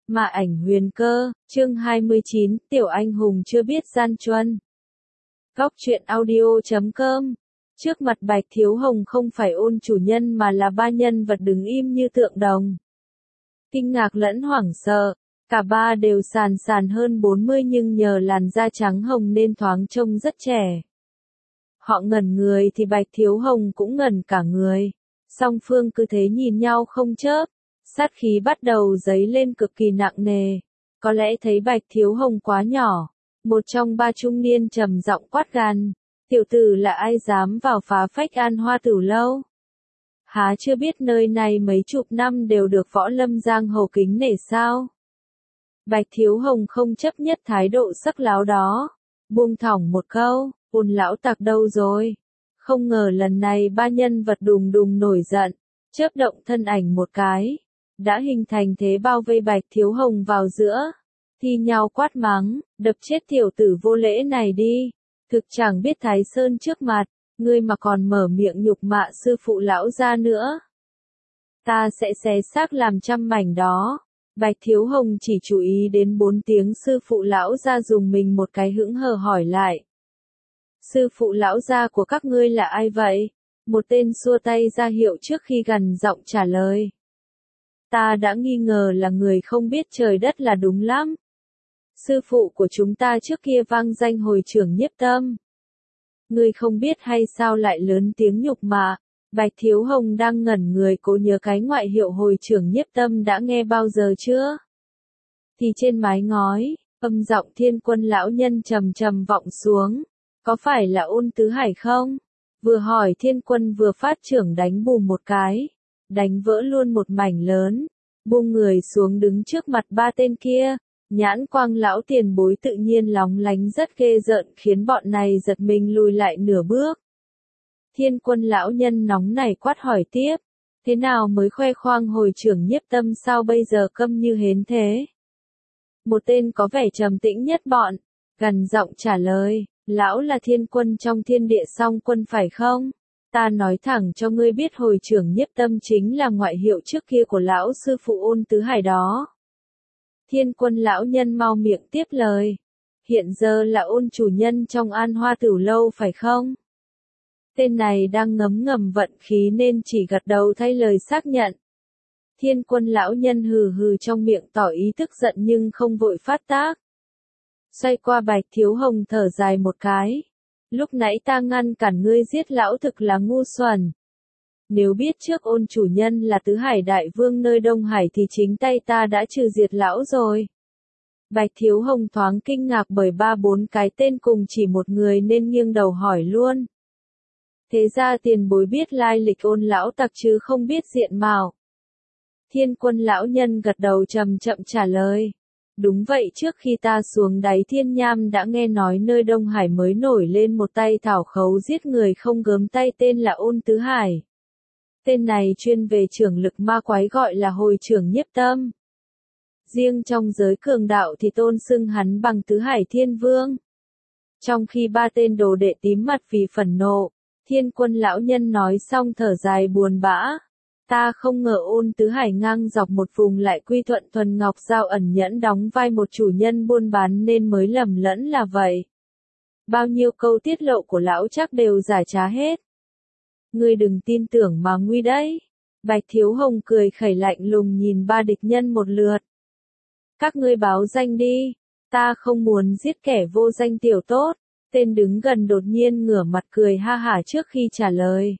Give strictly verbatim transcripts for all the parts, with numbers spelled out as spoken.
Mà ảnh huyền cơ, chương hai mươi chín, tiểu anh hùng chưa biết gian truân. Góc truyện audio chấm com. Trước mặt Bạch Thiếu Hồng không phải Ôn chủ nhân mà là ba nhân vật đứng im như tượng đồng. Kinh ngạc lẫn hoảng sợ, cả ba đều sàn sàn hơn bốn mươi nhưng nhờ làn da trắng hồng nên thoáng trông rất trẻ. Họ ngẩn người thì Bạch Thiếu Hồng cũng ngẩn cả người. Song phương cứ thế nhìn nhau không chớp. Sát khí bắt đầu dấy lên cực kỳ nặng nề. Có lẽ thấy Bạch Thiếu Hồng quá nhỏ. Một trong ba trung niên trầm giọng quát gan. Tiểu tử là ai dám vào phá phách An Hoa Tử Lâu? Há chưa biết nơi này mấy chục năm đều được võ lâm giang hồ kính nể sao? Bạch Thiếu Hồng không chấp nhất thái độ sắc láo đó. Buông thõng một câu, Ôn lão tặc đâu rồi? Không ngờ lần này ba nhân vật đùng đùng nổi giận. Chớp động thân ảnh một cái. Đã hình thành thế bao vây Bạch Thiếu Hồng vào giữa. Thi nhau quát mắng, đập chết tiểu tử vô lễ này đi. Thực chẳng biết Thái Sơn trước mặt, ngươi mà còn mở miệng nhục mạ sư phụ lão gia nữa. Ta sẽ xé xác làm trăm mảnh đó. Bạch Thiếu Hồng chỉ chú ý đến bốn tiếng sư phụ lão gia dùng mình một cái hững hờ hỏi lại. Sư phụ lão gia của các ngươi là ai vậy? Một tên xua tay ra hiệu trước khi gằn giọng trả lời. Ta đã nghi ngờ là người không biết trời đất là đúng lắm. Sư phụ của chúng ta trước kia vang danh hồi trưởng Nhiếp Tâm. Ngươi không biết hay sao lại lớn tiếng nhục mạ? Bạch Thiếu Hồng đang ngẩn người cố nhớ cái ngoại hiệu hồi trưởng Nhiếp Tâm đã nghe bao giờ chưa? Thì trên mái ngói, âm giọng Thiên Quân lão nhân trầm trầm vọng xuống. Có phải là Ôn Tứ Hải không? Vừa hỏi Thiên Quân vừa phát trưởng đánh bùm một cái. Đánh vỡ luôn một mảnh lớn. Buông người xuống đứng trước mặt ba tên kia. Nhãn quang lão tiền bối tự nhiên lóng lánh rất ghê rợn khiến bọn này giật mình lùi lại nửa bước. Thiên Quân lão nhân nóng nảy quát hỏi tiếp. Thế nào mới khoe khoang hồi trưởng Nhiếp Tâm sao bây giờ câm như hến thế? Một tên có vẻ trầm tĩnh nhất bọn. Gằn giọng trả lời. Lão là thiên quân trong thiên địa song quân phải không? Ta nói thẳng cho ngươi biết hồi trưởng Nhiếp Tâm chính là ngoại hiệu trước kia của lão sư phụ Ôn Tứ Hải đó. Thiên Quân lão nhân mau miệng tiếp lời. Hiện giờ là Ôn chủ nhân trong An Hoa Tử Lâu phải không? Tên này đang ngấm ngầm vận khí nên chỉ gật đầu thay lời xác nhận. Thiên Quân lão nhân hừ hừ trong miệng tỏ ý tức giận nhưng không vội phát tác. Xoay qua Bạch Thiếu Hồng thở dài một cái. Lúc nãy ta ngăn cản ngươi giết lão thực là ngu xuẩn. Nếu biết trước Ôn chủ nhân là Tứ Hải Đại Vương nơi Đông Hải thì chính tay ta đã trừ diệt lão rồi. Bạch Thiếu Hồng thoáng kinh ngạc bởi ba bốn cái tên cùng chỉ một người nên nghiêng đầu hỏi luôn. Thế ra tiền bối biết lai lịch Ôn lão tặc chứ không biết diện mạo. Thiên Quân lão nhân gật đầu chậm chậm trả lời. Đúng vậy, trước khi ta xuống đáy thiên nham đã nghe nói nơi Đông Hải mới nổi lên một tay thảo khấu giết người không gớm tay tên là Ôn Tứ Hải. Tên này chuyên về trưởng lực ma quái gọi là hồi trưởng Nhiếp Tâm. Riêng trong giới cường đạo thì tôn xưng hắn bằng Tứ Hải Thiên Vương. Trong khi ba tên đồ đệ tím mặt vì phẫn nộ, Thiên Quân lão nhân nói xong thở dài buồn bã. Ta không ngờ Ôn Tứ Hải ngang dọc một vùng lại quy thuận thuần ngọc giao ẩn nhẫn đóng vai một chủ nhân buôn bán nên mới lầm lẫn là vậy. Bao nhiêu câu tiết lộ của lão chắc đều giả trá hết. Ngươi đừng tin tưởng mà nguy đấy. Bạch Thiếu Hồng cười khẩy lạnh lùng nhìn ba địch nhân một lượt. Các ngươi báo danh đi. Ta không muốn giết kẻ vô danh tiểu tốt. Tên đứng gần đột nhiên ngửa mặt cười ha hả trước khi trả lời.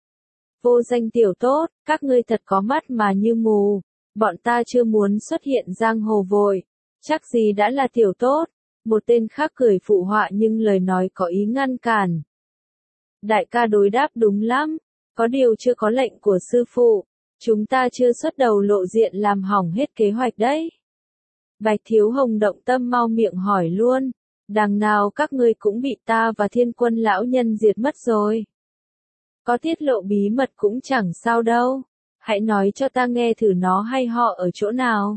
Vô danh tiểu tốt, các ngươi thật có mắt mà như mù. Bọn ta chưa muốn xuất hiện giang hồ vội. Chắc gì đã là tiểu tốt. Một tên khác cười phụ họa nhưng lời nói có ý ngăn cản. Đại ca đối đáp đúng lắm. Có điều chưa có lệnh của sư phụ. Chúng ta chưa xuất đầu lộ diện làm hỏng hết kế hoạch đấy. Bạch Thiếu Hồng động tâm mau miệng hỏi luôn. Đằng nào các ngươi cũng bị ta và Thiên Quân lão nhân diệt mất rồi. Có tiết lộ bí mật cũng chẳng sao đâu. Hãy nói cho ta nghe thử nó hay họ ở chỗ nào.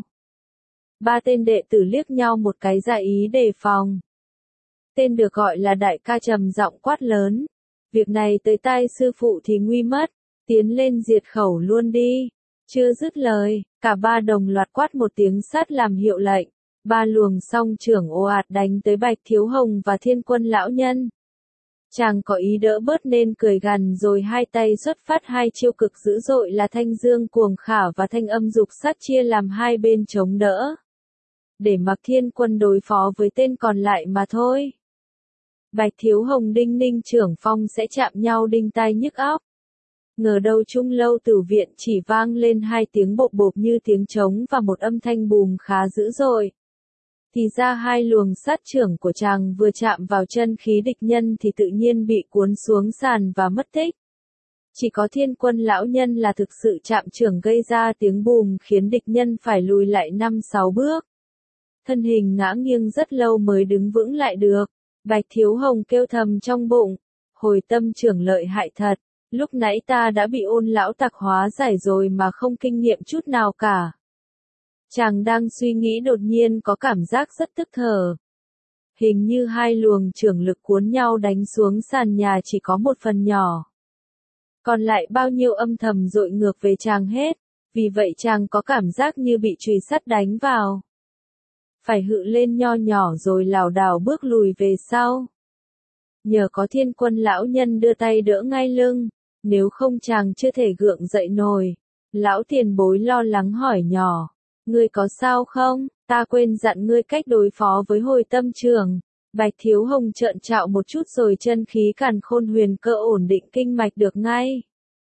Ba tên đệ tử liếc nhau một cái ra ý đề phòng. Tên được gọi là đại ca trầm giọng quát lớn. Việc này tới tai sư phụ thì nguy mất. Tiến lên diệt khẩu luôn đi. Chưa dứt lời, cả ba đồng loạt quát một tiếng sắt làm hiệu lệnh. Ba luồng song trưởng ồ ạt đánh tới Bạch Thiếu Hồng và Thiên Quân lão nhân. Chàng có ý đỡ bớt nên cười gằn rồi hai tay xuất phát hai chiêu cực dữ dội là thanh dương cuồng khả và thanh âm dục sát chia làm hai bên chống đỡ. Để mặc Thiên Quân đối phó với tên còn lại mà thôi. Bạch Thiếu Hồng đinh ninh trưởng phong sẽ chạm nhau đinh tai nhức óc. Ngờ đâu Trung Lâu Tử viện chỉ vang lên hai tiếng bộp bộp như tiếng trống và một âm thanh bùm khá dữ dội. Thì ra hai luồng sát trưởng của chàng vừa chạm vào chân khí địch nhân thì tự nhiên bị cuốn xuống sàn và mất tích. Chỉ có Thiên Quân lão nhân là thực sự chạm trưởng gây ra tiếng bùm khiến địch nhân phải lùi lại năm sáu bước. Thân hình ngã nghiêng rất lâu mới đứng vững lại được. Bạch Thiếu Hồng kêu thầm trong bụng, hồi tâm trưởng lợi hại thật, lúc nãy ta đã bị Ôn lão tặc hóa giải rồi mà không kinh nghiệm chút nào cả. Chàng đang suy nghĩ đột nhiên có cảm giác rất tức thở. Hình như hai luồng trưởng lực cuốn nhau đánh xuống sàn nhà chỉ có một phần nhỏ. Còn lại bao nhiêu âm thầm dội ngược về chàng hết, vì vậy chàng có cảm giác như bị chùy sắt đánh vào. Phải hự lên nho nhỏ rồi lảo đảo bước lùi về sau. Nhờ có Thiên Quân lão nhân đưa tay đỡ ngay lưng, nếu không chàng chưa thể gượng dậy nổi. Lão tiền bối lo lắng hỏi nhỏ, ngươi có sao không, ta quên dặn ngươi cách đối phó với hồi tâm trưởng. Bạch Thiếu Hồng trợn trạo một chút rồi chân khí càn khôn huyền cơ ổn định kinh mạch được ngay.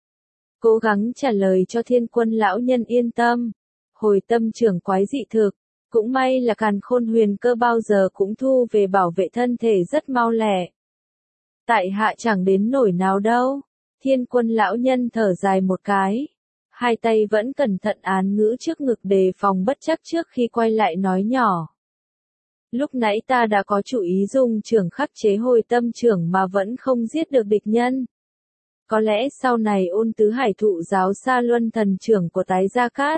Cố gắng trả lời cho Thiên Quân lão nhân yên tâm. Hồi tâm trưởng quái dị thực. Cũng may là càn khôn huyền cơ bao giờ cũng thu về bảo vệ thân thể rất mau lẹ. Tại hạ chẳng đến nổi nào đâu. Thiên Quân lão nhân thở dài một cái. Hai tay vẫn cẩn thận án ngữ trước ngực đề phòng bất chắc trước khi quay lại nói nhỏ. Lúc nãy ta đã có chủ ý dùng trưởng khắc chế hồi tâm trưởng mà vẫn không giết được địch nhân. Có lẽ sau này Ôn Tứ Hải thụ giáo Sa Luân thần trưởng của tái Gia Cát.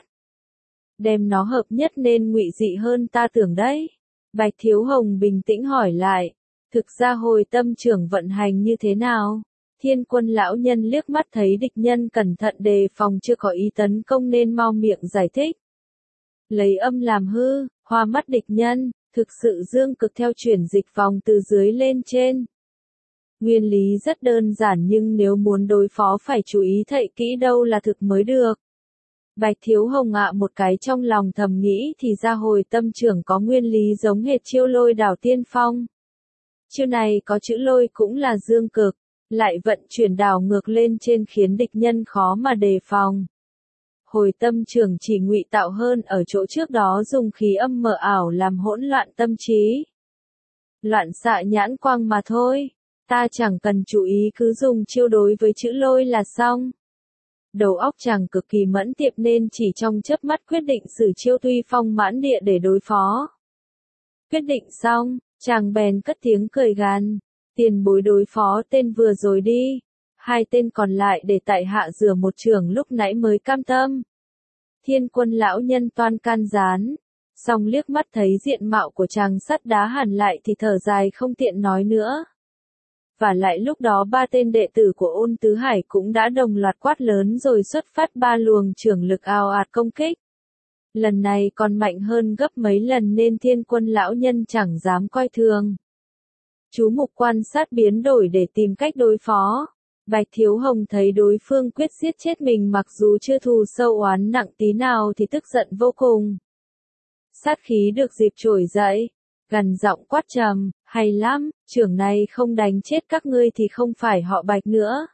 Đem nó hợp nhất nên ngụy dị hơn ta tưởng đấy. Bạch Thiếu Hồng bình tĩnh hỏi lại. Thực ra hồi tâm trưởng vận hành như thế nào? Thiên Quân lão nhân liếc mắt thấy địch nhân cẩn thận đề phòng chưa có ý tấn công nên mau miệng giải thích. Lấy âm làm hư, hoa mắt địch nhân, thực sự dương cực theo chuyển dịch vòng từ dưới lên trên. Nguyên lý rất đơn giản nhưng nếu muốn đối phó phải chú ý thậy kỹ đâu là thực mới được. Bạch Thiếu Hồng ạ một cái trong lòng thầm nghĩ thì ra hồi tâm trưởng có nguyên lý giống hệt chiêu lôi đảo tiên phong. Chiêu này có chữ lôi cũng là dương cực, lại vận chuyển đảo ngược lên trên khiến địch nhân khó mà đề phòng. Hồi tâm trưởng chỉ ngụy tạo hơn ở chỗ trước đó dùng khí âm mờ ảo làm hỗn loạn tâm trí. Loạn xạ nhãn quang mà thôi, ta chẳng cần chú ý cứ dùng chiêu đối với chữ lôi là xong. Đầu óc chàng cực kỳ mẫn tiệp nên chỉ trong chớp mắt quyết định sử chiêu tuy phong mãn địa để đối phó. Quyết định xong, chàng bèn cất tiếng cười gằn, tiền bối đối phó tên vừa rồi đi, hai tên còn lại để tại hạ rửa một trường lúc nãy mới cam tâm. Thiên Quân lão nhân toan can gián, song liếc mắt thấy diện mạo của chàng sắt đá hẳn lại thì thở dài không tiện nói nữa. Và lại lúc đó ba tên đệ tử của Ôn Tứ Hải cũng đã đồng loạt quát lớn rồi xuất phát ba luồng trưởng lực ào ạt công kích. Lần này còn mạnh hơn gấp mấy lần nên Thiên Quân lão nhân chẳng dám coi thường. Chú mục quan sát biến đổi để tìm cách đối phó. Bạch Thiếu Hồng thấy đối phương quyết giết chết mình mặc dù chưa thù sâu oán nặng tí nào thì tức giận vô cùng. Sát khí được dịp trỗi dậy, gằn giọng quát trầm, hay lắm, trưởng này không đánh chết các ngươi thì không phải họ Bạch nữa.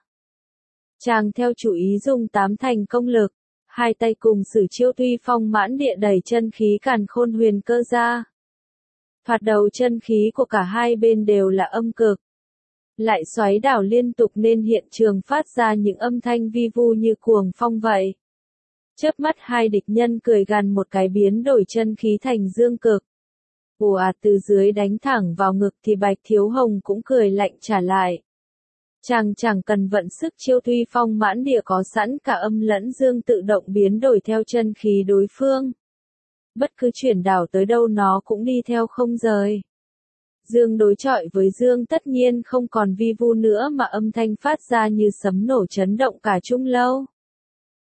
Chàng theo chủ ý dùng tám thành công lực, hai tay cùng sử chiêu tuy phong mãn địa đẩy chân khí càn khôn huyền cơ ra. Thoạt đầu chân khí của cả hai bên đều là âm cực. Lại xoáy đảo liên tục nên hiện trường phát ra những âm thanh vi vu như cuồng phong vậy. Chớp mắt hai địch nhân cười gằn một cái biến đổi chân khí thành dương cực. Ồ ạt từ dưới đánh thẳng vào ngực thì Bạch Thiếu Hồng cũng cười lạnh trả lại. Chàng chẳng cần vận sức chiêu tuy phong mãn địa có sẵn cả âm lẫn dương tự động biến đổi theo chân khí đối phương. Bất cứ chuyển đảo tới đâu nó cũng đi theo không rời. Dương đối chọi với dương tất nhiên không còn vi vu nữa mà âm thanh phát ra như sấm nổ chấn động cả Trung Lâu.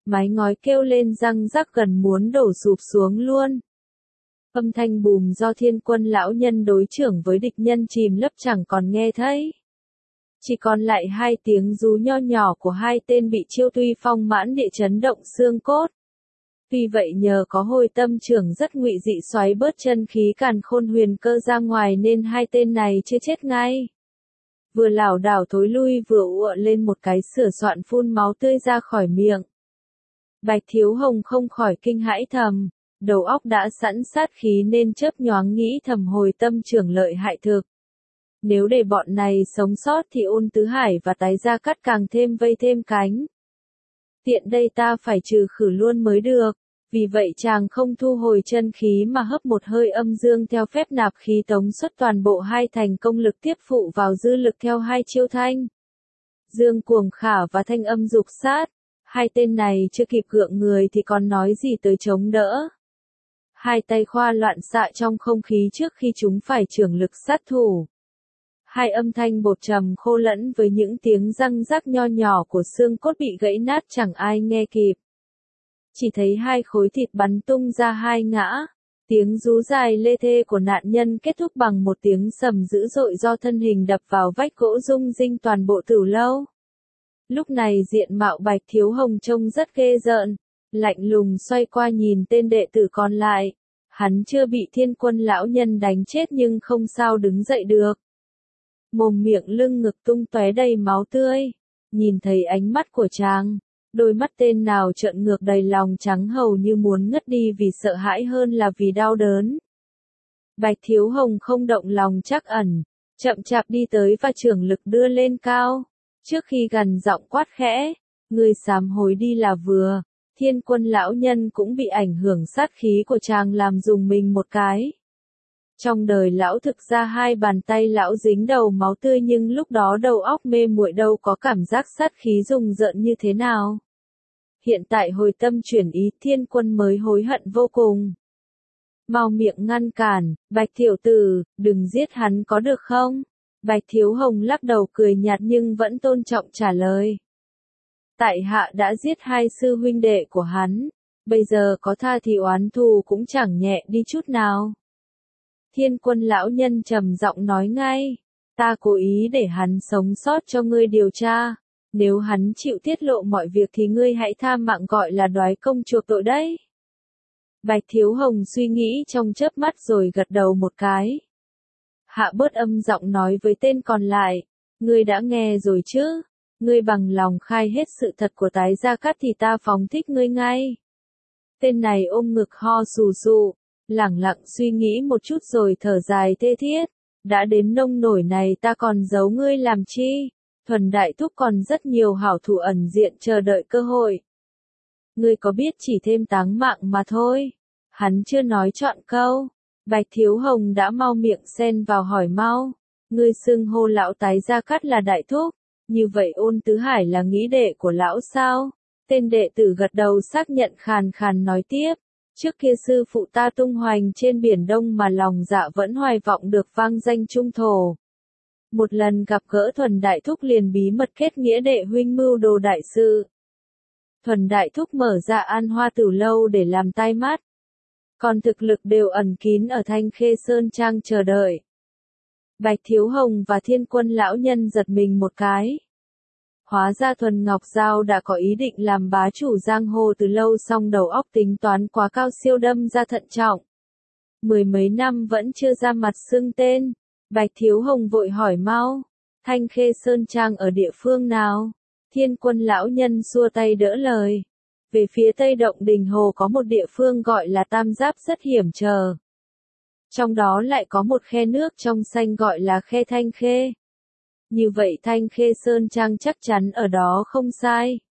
mái ngói kêu lên răng rắc gần muốn đổ sụp xuống luôn. Âm thanh bùm do Thiên Quân lão nhân đối chưởng với địch nhân chìm lấp chẳng còn nghe thấy. Chỉ còn lại hai tiếng rú nho nhỏ của hai tên bị chiêu tuy phong mãn địa chấn động xương cốt. Tuy vậy nhờ có hồi tâm trưởng rất ngụy dị xoáy bớt chân khí càn khôn huyền cơ ra ngoài nên hai tên này chưa chết ngay. Vừa lảo đảo thối lui vừa ụa lên một cái sửa soạn phun máu tươi ra khỏi miệng. Bạch Thiếu Hồng không khỏi kinh hãi thầm, đầu óc đã sẵn sát khí nên chớp nhoáng nghĩ thầm hồi tâm trưởng lợi hại thực. Nếu để bọn này sống sót thì Ôn Tứ Hải và Tái Gia Cát càng thêm vây thêm cánh. Tiện đây ta phải trừ khử luôn mới được, vì vậy chàng không thu hồi chân khí mà hấp một hơi âm dương theo phép nạp khí tống xuất toàn bộ hai thành công lực tiếp phụ vào dư lực theo hai chiêu thanh. Dương Cuồng Khả và Thanh Âm Dục Sát, hai tên này chưa kịp gượng người thì còn nói gì tới chống đỡ. Hai tay khoa loạn xạ trong không khí trước khi chúng phải chưởng lực sát thủ. Hai âm thanh bột trầm khô lẫn với những tiếng răng rắc nho nhỏ của xương cốt bị gãy nát chẳng ai nghe kịp. Chỉ thấy hai khối thịt bắn tung ra hai ngã, tiếng rú dài lê thê của nạn nhân kết thúc bằng một tiếng sầm dữ dội do thân hình đập vào vách gỗ rung rinh toàn bộ tử lâu. Lúc này diện mạo Bạch Thiếu Hồng trông rất ghê rợn, lạnh lùng xoay qua nhìn tên đệ tử còn lại. Hắn chưa bị Thiên Quân lão nhân đánh chết nhưng không sao đứng dậy được. Mồm miệng lưng ngực tung tóe đầy máu tươi. Nhìn thấy ánh mắt của chàng, đôi mắt tên nào trợn ngược đầy lòng trắng hầu như muốn ngất đi vì sợ hãi hơn là vì đau đớn. Bạch Thiếu Hồng không động lòng trắc ẩn, chậm chạp đi tới và chưởng lực đưa lên cao. Trước khi gần giọng quát khẽ, người sám hối đi là vừa. Thiên Quân lão nhân cũng bị ảnh hưởng sát khí của chàng làm dùng mình một cái. Trong đời lão thực ra hai bàn tay lão dính đầu máu tươi nhưng lúc đó đầu óc mê muội đâu có cảm giác sát khí rùng rợn như thế nào. Hiện tại hồi tâm chuyển ý Thiên Quân mới hối hận vô cùng. Mau miệng ngăn cản, Bạch tiểu tử, đừng giết hắn có được không? Bạch Thiếu Hồng lắc đầu cười nhạt nhưng vẫn tôn trọng trả lời. Tại hạ đã giết hai sư huynh đệ của hắn, bây giờ có tha thì oán thù cũng chẳng nhẹ đi chút nào. Thiên Quân lão nhân trầm giọng nói ngay, ta cố ý để hắn sống sót cho ngươi điều tra, nếu hắn chịu tiết lộ mọi việc thì ngươi hãy tha mạng gọi là đoái công chuộc tội đấy. Bạch Thiếu Hồng suy nghĩ trong chớp mắt rồi gật đầu một cái. Hạ bớt âm giọng nói với tên còn lại, ngươi đã nghe rồi chứ? Ngươi bằng lòng khai hết sự thật của Tái Gia Cát thì ta phóng thích ngươi ngay. Tên này ôm ngực ho sù sụ, lẳng lặng suy nghĩ một chút rồi thở dài thê thiết. Đã đến nông nổi này ta còn giấu ngươi làm chi? Thuần Đại Thúc còn rất nhiều hảo thủ ẩn diện chờ đợi cơ hội. Ngươi có biết chỉ thêm táng mạng mà thôi. Hắn chưa nói trọn câu. Bạch Thiếu Hồng đã mau miệng xen vào hỏi mau. Ngươi xưng hô lão Tái Gia Cát là Đại Thúc. Như vậy Ôn Tứ Hải là nghĩ đệ của lão sao? Tên đệ tử gật đầu xác nhận khàn khàn nói tiếp. Trước kia sư phụ ta tung hoành trên biển Đông mà lòng dạ vẫn hoài vọng được vang danh trung thổ. Một lần gặp gỡ Thuần Đại Thúc liền bí mật kết nghĩa đệ huynh mưu đồ đại sự. Thuần Đại Thúc mở ra An Hoa Tử Lâu để làm tai mắt. Còn thực lực đều ẩn kín ở Thanh Khê Sơn Trang chờ đợi. Bạch Thiếu Hồng và Thiên Quân lão nhân giật mình một cái. Hóa ra Thuần Ngọc Giao đã có ý định làm bá chủ giang hồ từ lâu song đầu óc tính toán quá cao siêu đâm ra thận trọng. Mười mấy năm vẫn chưa ra mặt xưng tên. Bạch Thiếu Hồng vội hỏi mau. Thanh Khê Sơn Trang ở địa phương nào? Thiên Quân lão nhân xua tay đỡ lời. Về phía tây động Đình Hồ có một địa phương gọi là Tam Giáp rất hiểm trở. Trong đó lại có một khe nước trong xanh gọi là khe Thanh Khê. Như vậy Thanh Khê Sơn Trang chắc chắn ở đó không sai.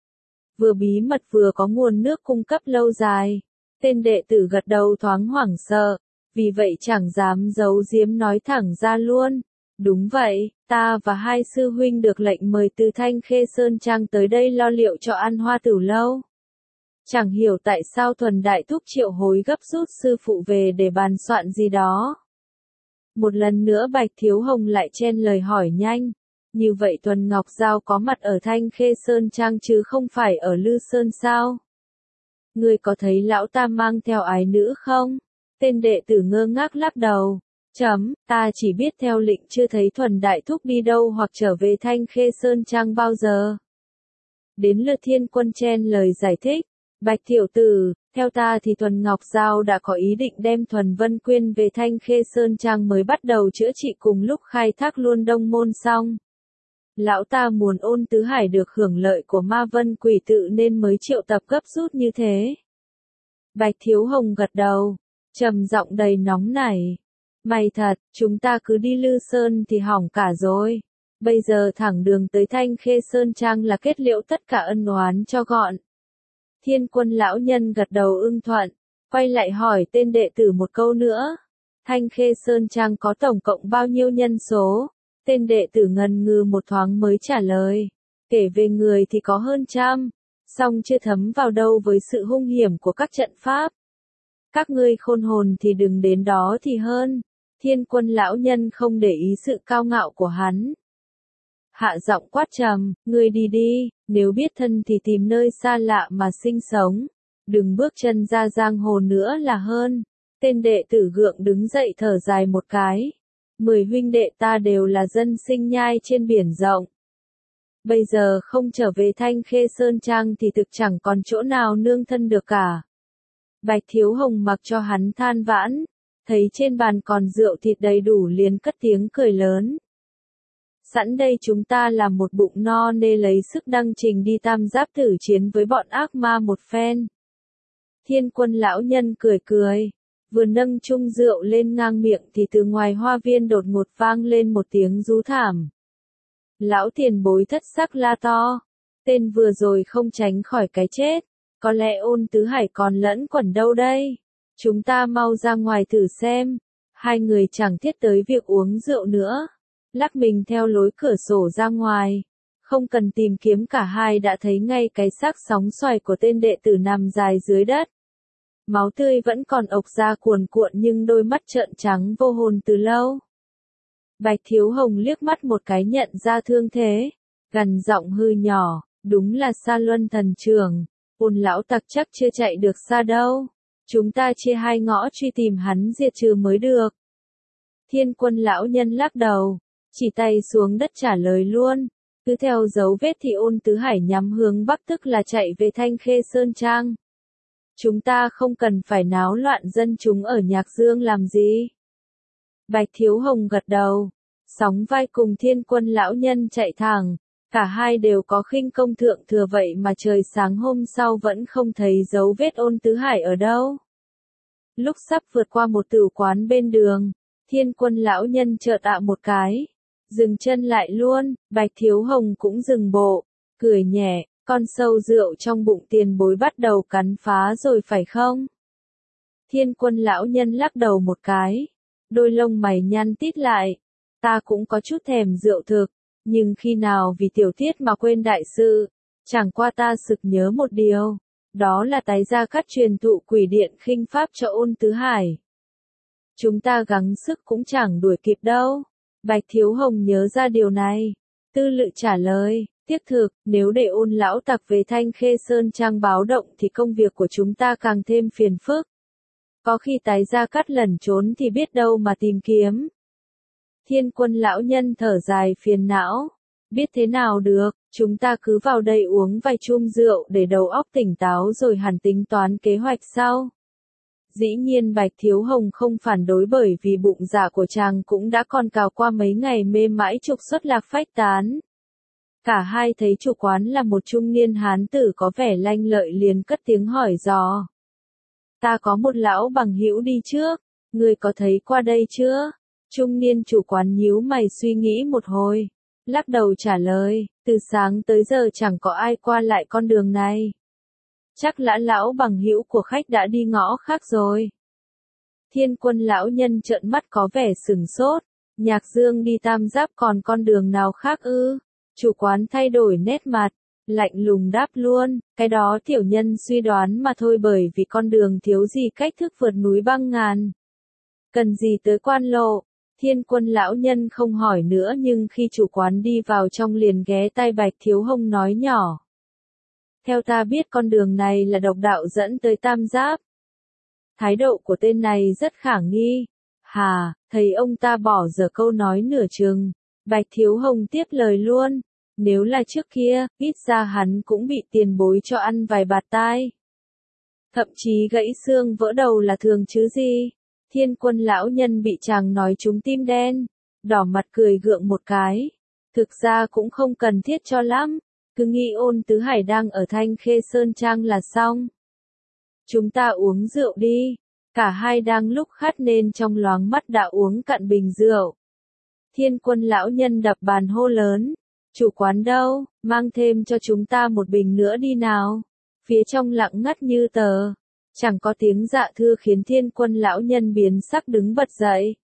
Vừa bí mật vừa có nguồn nước cung cấp lâu dài. Tên đệ tử gật đầu thoáng hoảng sợ. Vì vậy chẳng dám giấu giếm nói thẳng ra luôn. Đúng vậy, ta và hai sư huynh được lệnh mời từ Thanh Khê Sơn Trang tới đây lo liệu cho An Hoa Tử Lâu. Chẳng hiểu tại sao Thuần Đại Thúc triệu hối gấp rút sư phụ về để bàn soạn gì đó. Một lần nữa Bạch Thiếu Hồng lại chen lời hỏi nhanh. Như vậy Tuần Ngọc Giao có mặt ở Thanh Khê Sơn Trang chứ không phải ở Lư Sơn sao? Ngươi có thấy lão ta mang theo ái nữ không? Tên đệ tử ngơ ngác lắc đầu. Chấm, ta chỉ biết theo lệnh chưa thấy Thuần Đại Thúc đi đâu hoặc trở về Thanh Khê Sơn Trang bao giờ. Đến lượt Thiên Quân chen lời giải thích. Bạch tiểu tử, theo ta thì Tuần Ngọc Giao đã có ý định đem Thuần Vân Quyên về Thanh Khê Sơn Trang mới bắt đầu chữa trị cùng lúc khai thác luôn Đông Môn xong. Lão ta muốn Ôn Tứ Hải được hưởng lợi của Ma Vân Quỷ Tự nên mới triệu tập gấp rút như thế. Bạch Thiếu Hồng gật đầu, trầm giọng đầy nóng nảy. May thật, chúng ta cứ đi Lư Sơn thì hỏng cả rồi. Bây giờ thẳng đường tới Thanh Khê Sơn Trang là kết liễu tất cả ân oán cho gọn. Thiên Quân lão nhân gật đầu ưng thuận, quay lại hỏi tên đệ tử một câu nữa. Thanh Khê Sơn Trang có tổng cộng bao nhiêu nhân số? Tên đệ tử ngần ngừ một thoáng mới trả lời. Kể về người thì có hơn trăm, song chưa thấm vào đâu với sự hung hiểm của các trận pháp. Các ngươi khôn hồn thì đừng đến đó thì hơn. Thiên Quân lão nhân không để ý sự cao ngạo của hắn. Hạ giọng quát trầm, ngươi đi đi, nếu biết thân thì tìm nơi xa lạ mà sinh sống. Đừng bước chân ra giang hồ nữa là hơn. Tên đệ tử gượng đứng dậy thở dài một cái. Mười huynh đệ ta đều là dân sinh nhai trên biển rộng. Bây giờ không trở về Thanh Khê Sơn Trang thì thực chẳng còn chỗ nào nương thân được cả. Bạch Thiếu Hồng mặc cho hắn than vãn, thấy trên bàn còn rượu thịt đầy đủ liền cất tiếng cười lớn. Sẵn đây chúng ta làm một bụng no nê lấy sức đăng trình đi Tam Giáp tử chiến với bọn ác ma một phen. Thiên Quân lão nhân cười cười, vừa nâng chung rượu lên ngang miệng thì từ ngoài hoa viên đột ngột vang lên một tiếng rú thảm. Lão tiền bối thất sắc la to, tên vừa rồi không tránh khỏi cái chết, có lẽ Ôn Tứ Hải còn lẫn quẩn đâu đây. Chúng ta mau ra ngoài thử xem. Hai người chẳng thiết tới việc uống rượu nữa, lắc mình theo lối cửa sổ ra ngoài. Không cần tìm kiếm cả hai đã thấy ngay cái xác sóng xoài của tên đệ tử nằm dài dưới đất. Máu tươi vẫn còn ộc ra cuồn cuộn nhưng đôi mắt trợn trắng vô hồn từ lâu. Bạch Thiếu Hồng liếc mắt một cái nhận ra thương thế, gằn giọng hư nhỏ, đúng là Sa Luân thần trưởng, Ôn lão tặc chắc chưa chạy được xa đâu. Chúng ta chia hai ngõ truy tìm hắn diệt trừ mới được. Thiên Quân lão nhân lắc đầu, chỉ tay xuống đất trả lời luôn, cứ theo dấu vết thì Ôn Tứ Hải nhắm hướng bắc tức là chạy về Thanh Khê Sơn Trang. Chúng ta không cần phải náo loạn dân chúng ở Nhạc Dương làm gì. Bạch Thiếu Hồng gật đầu, sóng vai cùng Thiên Quân lão nhân chạy thẳng, cả hai đều có khinh công thượng thừa vậy mà trời sáng hôm sau vẫn không thấy dấu vết Ôn Tứ Hải ở đâu. Lúc sắp vượt qua một tử quán bên đường, Thiên Quân lão nhân chợt ạ một cái, dừng chân lại luôn. Bạch Thiếu Hồng cũng dừng bộ, cười nhẹ, con sâu rượu trong bụng tiền bối bắt đầu cắn phá rồi phải không? Thiên Quân lão nhân lắc đầu một cái, đôi lông mày nhăn tít lại, ta cũng có chút thèm rượu thực, nhưng khi nào vì tiểu tiết mà quên đại sự, chẳng qua ta sực nhớ một điều, đó là Tái Gia Cát truyền thụ quỷ điện khinh pháp cho Ôn Tứ Hải. Chúng ta gắng sức cũng chẳng đuổi kịp đâu. Bạch Thiếu Hồng nhớ ra điều này, tư lự trả lời, tiếc thực, nếu để Ôn lão tặc về Thanh Khê Sơn Trang báo động thì công việc của chúng ta càng thêm phiền phức. Có khi Tái Gia Cát lẩn trốn thì biết đâu mà tìm kiếm. Thiên Quân lão nhân thở dài phiền não, biết thế nào được, chúng ta cứ vào đây uống vài chum rượu để đầu óc tỉnh táo rồi hẳn tính toán kế hoạch sau. Dĩ nhiên Bạch Thiếu Hồng không phản đối bởi vì bụng dạ của chàng cũng đã còn cào qua mấy ngày mê mãi trục xuất lạc phách tán. Cả hai thấy chủ quán là một trung niên hán tử có vẻ lanh lợi liền cất tiếng hỏi dò. Ta có một lão bằng hữu đi trước, người có thấy qua đây chưa? Trung niên chủ quán nhíu mày suy nghĩ một hồi, lắc đầu trả lời, từ sáng tới giờ chẳng có ai qua lại con đường này. Chắc lã lão bằng hữu của khách đã đi ngõ khác rồi. Thiên Quân lão nhân trợn mắt có vẻ sừng sốt, Nhạc Dương đi Tam Giáp còn con đường nào khác ư? Chủ quán thay đổi nét mặt, lạnh lùng đáp luôn, cái đó tiểu nhân suy đoán mà thôi bởi vì con đường thiếu gì cách thức vượt núi băng ngàn. Cần gì tới quan lộ, Thiên Quân lão nhân không hỏi nữa nhưng khi chủ quán đi vào trong liền ghé tai Bạch Thiếu Hồng nói nhỏ. Theo ta biết con đường này là độc đạo dẫn tới Tam Giáp. Thái độ của tên này rất khả nghi. Hà, thầy ông ta bỏ dở câu nói nửa chừng. Bạch Thiếu Hồng tiếp lời luôn. Nếu là trước kia, ít ra hắn cũng bị tiền bối cho ăn vài bạt tai. Thậm chí gãy xương vỡ đầu là thường chứ gì. Thiên Quân lão nhân bị chàng nói trúng tim đen. Đỏ mặt cười gượng một cái. Thực ra cũng không cần thiết cho lắm. Cứ nghĩ Ôn Tứ Hải đang ở Thanh Khê Sơn Trang là xong. Chúng ta uống rượu đi. Cả hai đang lúc khát nên trong loáng mắt đã uống cạn bình rượu. Thiên Quân lão nhân đập bàn hô lớn. Chủ quán đâu, mang thêm cho chúng ta một bình nữa đi nào. Phía trong lặng ngắt như tờ. Chẳng có tiếng dạ thưa khiến Thiên Quân lão nhân biến sắc đứng bật dậy.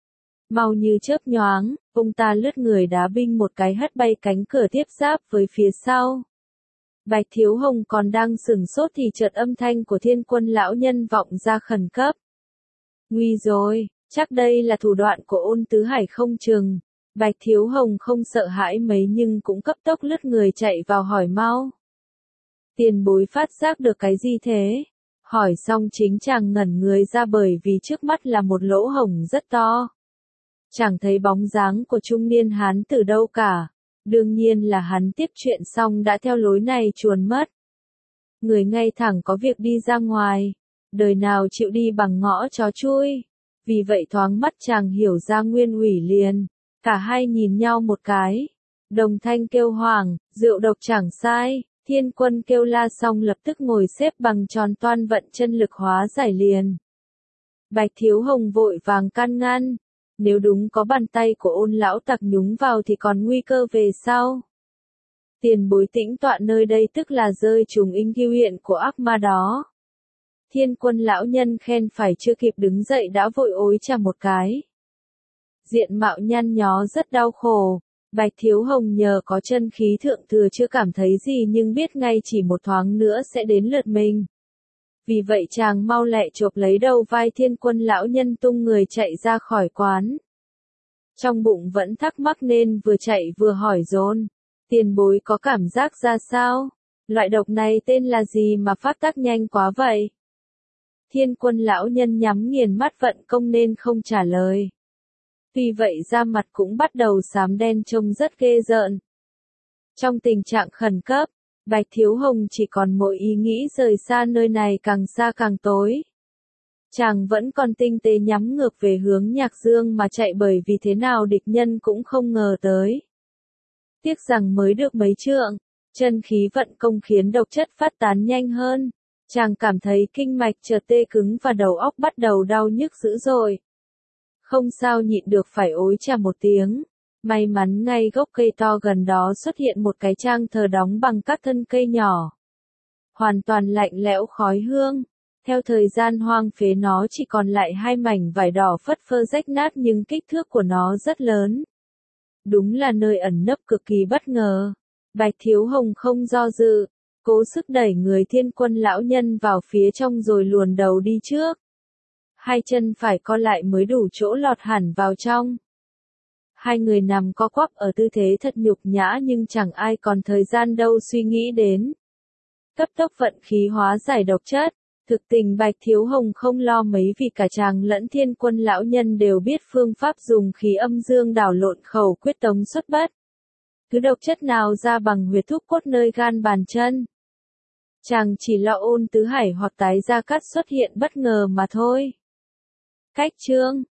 Mau như chớp nhoáng, ông ta lướt người đá binh một cái hất bay cánh cửa tiếp giáp với phía sau. Bạch Thiếu Hồng còn đang sửng sốt thì chợt âm thanh của Thiên Quân lão nhân vọng ra khẩn cấp. Nguy rồi, chắc đây là thủ đoạn của Ôn Tứ Hải không chừng. Bạch Thiếu Hồng không sợ hãi mấy nhưng cũng cấp tốc lướt người chạy vào hỏi mau. Tiền bối phát giác được cái gì thế? Hỏi xong chính chàng ngẩn người ra bởi vì trước mắt là một lỗ hổng rất to. Chẳng thấy bóng dáng của trung niên hán từ đâu cả. Đương nhiên là hắn tiếp chuyện xong đã theo lối này chuồn mất. Người ngay thẳng có việc đi ra ngoài. Đời nào chịu đi bằng ngõ chó chui. Vì vậy thoáng mắt chàng hiểu ra nguyên ủy liền. Cả hai nhìn nhau một cái. Đồng thanh kêu hoảng, rượu độc chẳng sai. Thiên Quân kêu la xong lập tức ngồi xếp bằng tròn toan vận chân lực hóa giải liền. Bạch Thiếu Hồng vội vàng can ngăn. Nếu đúng có bàn tay của Ôn lão tặc nhúng vào thì còn nguy cơ về sau. Tiền bối tĩnh tọa nơi đây tức là rơi trùng in kiêu hiện của ác ma đó. Thiên Quân lão nhân khen phải chưa kịp đứng dậy đã vội ối chà một cái. Diện mạo nhăn nhó rất đau khổ. Bạch Thiếu Hồng nhờ có chân khí thượng thừa chưa cảm thấy gì nhưng biết ngay chỉ một thoáng nữa sẽ đến lượt mình. Vì vậy chàng mau lẹ chộp lấy đầu vai Thiên Quân lão nhân tung người chạy ra khỏi quán. Trong bụng vẫn thắc mắc nên vừa chạy vừa hỏi dồn. Tiền bối có cảm giác ra sao? Loại độc này tên là gì mà phát tác nhanh quá vậy? Thiên Quân lão nhân nhắm nghiền mắt vận công nên không trả lời. Tuy vậy da mặt cũng bắt đầu xám đen trông rất ghê rợn. Trong tình trạng khẩn cấp, Bạch Thiếu Hồng chỉ còn mỗi ý nghĩ rời xa nơi này càng xa càng tối. Chàng vẫn còn tinh tế nhắm ngược về hướng Nhạc Dương mà chạy bởi vì thế nào địch nhân cũng không ngờ tới. Tiếc rằng mới được mấy trượng, chân khí vận công khiến độc chất phát tán nhanh hơn. Chàng cảm thấy kinh mạch chợt tê cứng và đầu óc bắt đầu đau nhức dữ dội. Không sao nhịn được phải ối chà một tiếng. May mắn ngay gốc cây to gần đó xuất hiện một cái trang thờ đóng bằng các thân cây nhỏ. Hoàn toàn lạnh lẽo khói hương. Theo thời gian hoang phế nó chỉ còn lại hai mảnh vải đỏ phất phơ rách nát nhưng kích thước của nó rất lớn. Đúng là nơi ẩn nấp cực kỳ bất ngờ. Bạch Thiếu Hồng không do dự, cố sức đẩy người Thiên Quân lão nhân vào phía trong rồi luồn đầu đi trước. Hai chân phải co lại mới đủ chỗ lọt hẳn vào trong. Hai người nằm co quắp ở tư thế thật nhục nhã nhưng chẳng ai còn thời gian đâu suy nghĩ đến. Cấp tốc vận khí hóa giải độc chất. Thực tình Bạch Thiếu Hồng không lo mấy vì cả chàng lẫn Thiên Quân lão nhân đều biết phương pháp dùng khí âm dương đảo lộn khẩu quyết tống xuất bất. Cứ độc chất nào ra bằng huyệt thúc cốt nơi gan bàn chân. Chàng chỉ lo Ôn Tứ Hải hoặc Tái Gia Cát xuất hiện bất ngờ mà thôi. Cách chương